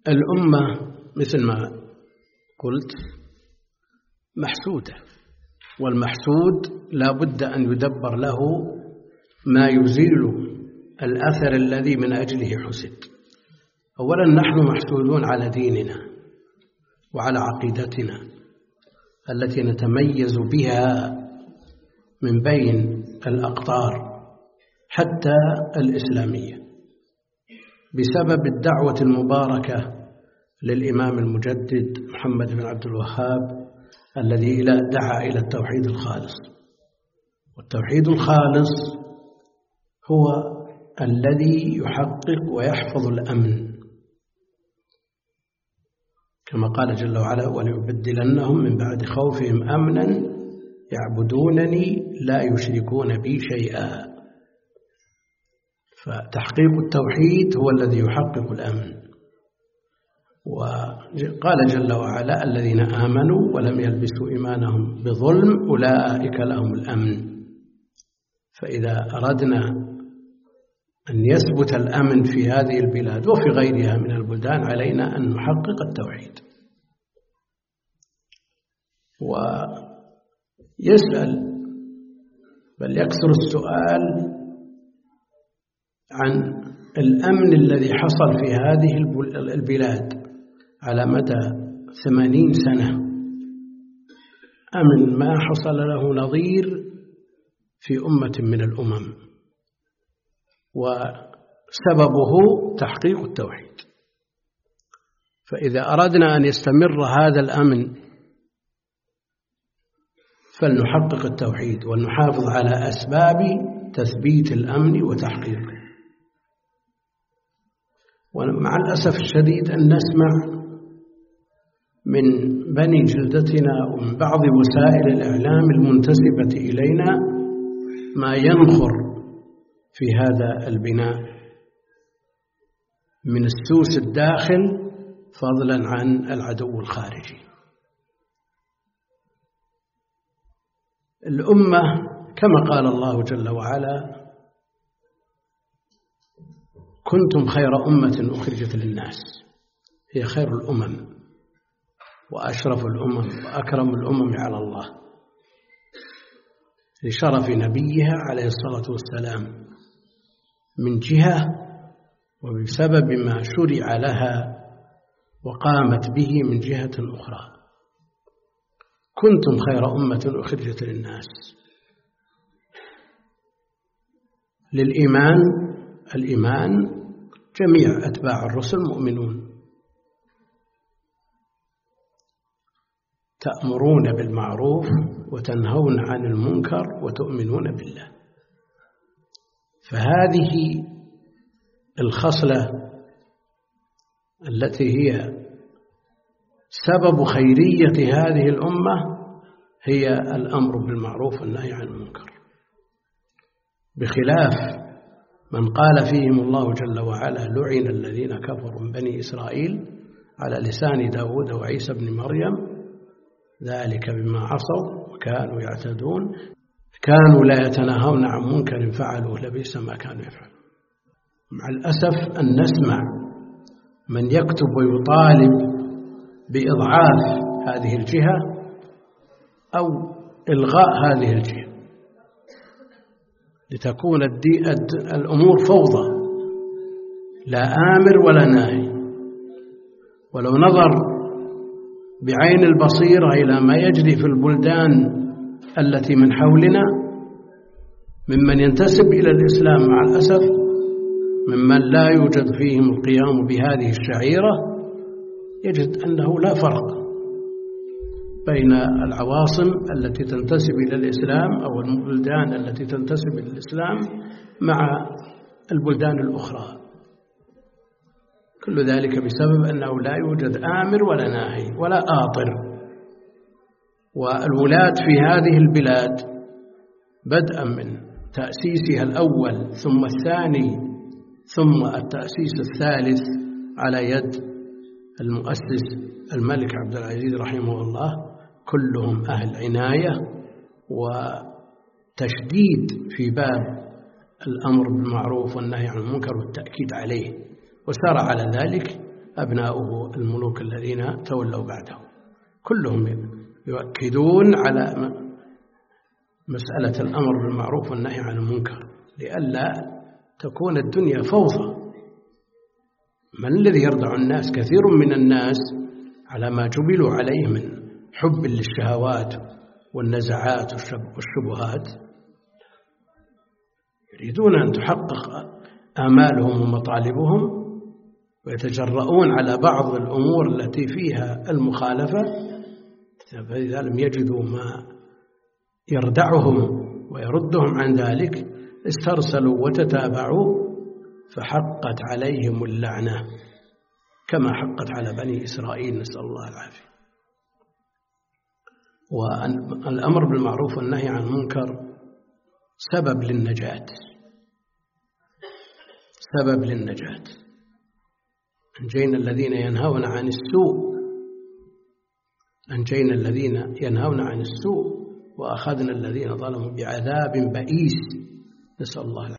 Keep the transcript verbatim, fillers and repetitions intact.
الأمة مثل ما قلت محسودة، والمحسود لا بد أن يدبر له ما يزيل الأثر الذي من أجله حسد. أولا نحن محسودون على ديننا وعلى عقيدتنا التي نتميز بها من بين الأقطار حتى الإسلامية بسبب الدعوة المباركة للإمام المجدد محمد بن عبد الوهاب الذي دعا إلى التوحيد الخالص. والتوحيد الخالص هو الذي يحقق ويحفظ الأمن، كما قال جل وعلا: وليبدلنهم من بعد خوفهم أمنا يعبدونني لا يشركون بي شيئا. فتحقيق التوحيد هو الذي يحقق الأمن. وقال جل وعلا: الذين آمنوا ولم يلبسوا إيمانهم بظلم أولئك لهم الأمن. فإذا أردنا أن يثبت الأمن في هذه البلاد وفي غيرها من البلدان علينا أن نحقق التوحيد. ويسأل بل يكثر السؤال عن الأمن الذي حصل في هذه البلاد على مدى ثمانين سنة، أمن ما حصل له نظير في أمة من الأمم، وسببه تحقيق التوحيد. فإذا أردنا أن يستمر هذا الأمن فلنحقق التوحيد ونحافظ على أسباب تثبيت الأمن وتحقيقه. ومع الأسف الشديد أن نسمع من بني جلدتنا ومن بعض وسائل الإعلام المنتسبة إلينا ما ينخر في هذا البناء من السوس الداخل فضلا عن العدو الخارجي. الأمة كما قال الله جل وعلا: كنتم خير أمة أخرجت للناس. هي خير الأمم وأشرف الأمم وأكرم الأمم على الله لشرف نبيها عليه الصلاة والسلام من جهة، وبسبب ما شرع لها وقامت به من جهة أخرى. كنتم خير أمة أخرجت للناس. للإيمان الإيمان جميع أتباع الرسل مؤمنون. تأمرون بالمعروف وتنهون عن المنكر وتؤمنون بالله. فهذه الخصلة التي هي سبب خيرية هذه الأمة هي الأمر بالمعروف والنهي عن المنكر، بخلاف من قال فيهم الله جل وعلا: لعن الذين كفروا من بني إسرائيل على لسان داود وعيسى بن مريم ذلك بما عصوا وكانوا يعتدون كانوا لا يتناهون عن منكر فعلوه لبئس ما كانوا يفعلون. مع الأسف أن نسمع من يكتب ويطالب بإضعاف هذه الجهة أو إلغاء هذه الجهة لتكون الأمور فوضى، لا آمر ولا ناهي. ولو نظر بعين البصيرة إلى ما يجري في البلدان التي من حولنا ممن ينتسب إلى الإسلام، مع الأسف ممن لا يوجد فيهم القيام بهذه الشعيرة، يجد أنه لا فرق بين العواصم التي تنتسب إلى الإسلام أو البلدان التي تنتسب إلى الإسلام مع البلدان الأخرى. كل ذلك بسبب أنه لا يوجد آمر ولا ناهي ولا آطر. والولاة في هذه البلاد بدءا من تأسيسها الأول ثم الثاني ثم التأسيس الثالث على يد المؤسس الملك عبد العزيز رحمه الله، كلهم أهل عناية وتشديد في باب الأمر بالمعروف والنهي عن المنكر والتأكيد عليه، وسار على ذلك أبناؤه الملوك الذين تولوا بعده، كلهم يؤكدون على مسألة الأمر بالمعروف والنهي عن المنكر لئلا تكون الدنيا فوضى. من الذي يردع الناس؟ كثير من الناس على ما جبلوا عليه من حب للشهوات والنزعات والشبهات يريدون أن تحقق آمالهم ومطالبهم ويتجرؤون على بعض الأمور التي فيها المخالفة، فإذا لم يجدوا ما يردعهم ويردهم عن ذلك استرسلوا وتتابعوا فحقت عليهم اللعنة كما حقت على بني إسرائيل، نسأل الله العافية. والأمر بالمعروف والنهي عن المنكر سبب للنجاة، سبب للنجاة. أنجينا الذين ينهون عن السوء أنجينا الذين ينهون عن السوء وأخذنا الذين ظلموا بعذاب بئيس، نسأل الله العافية.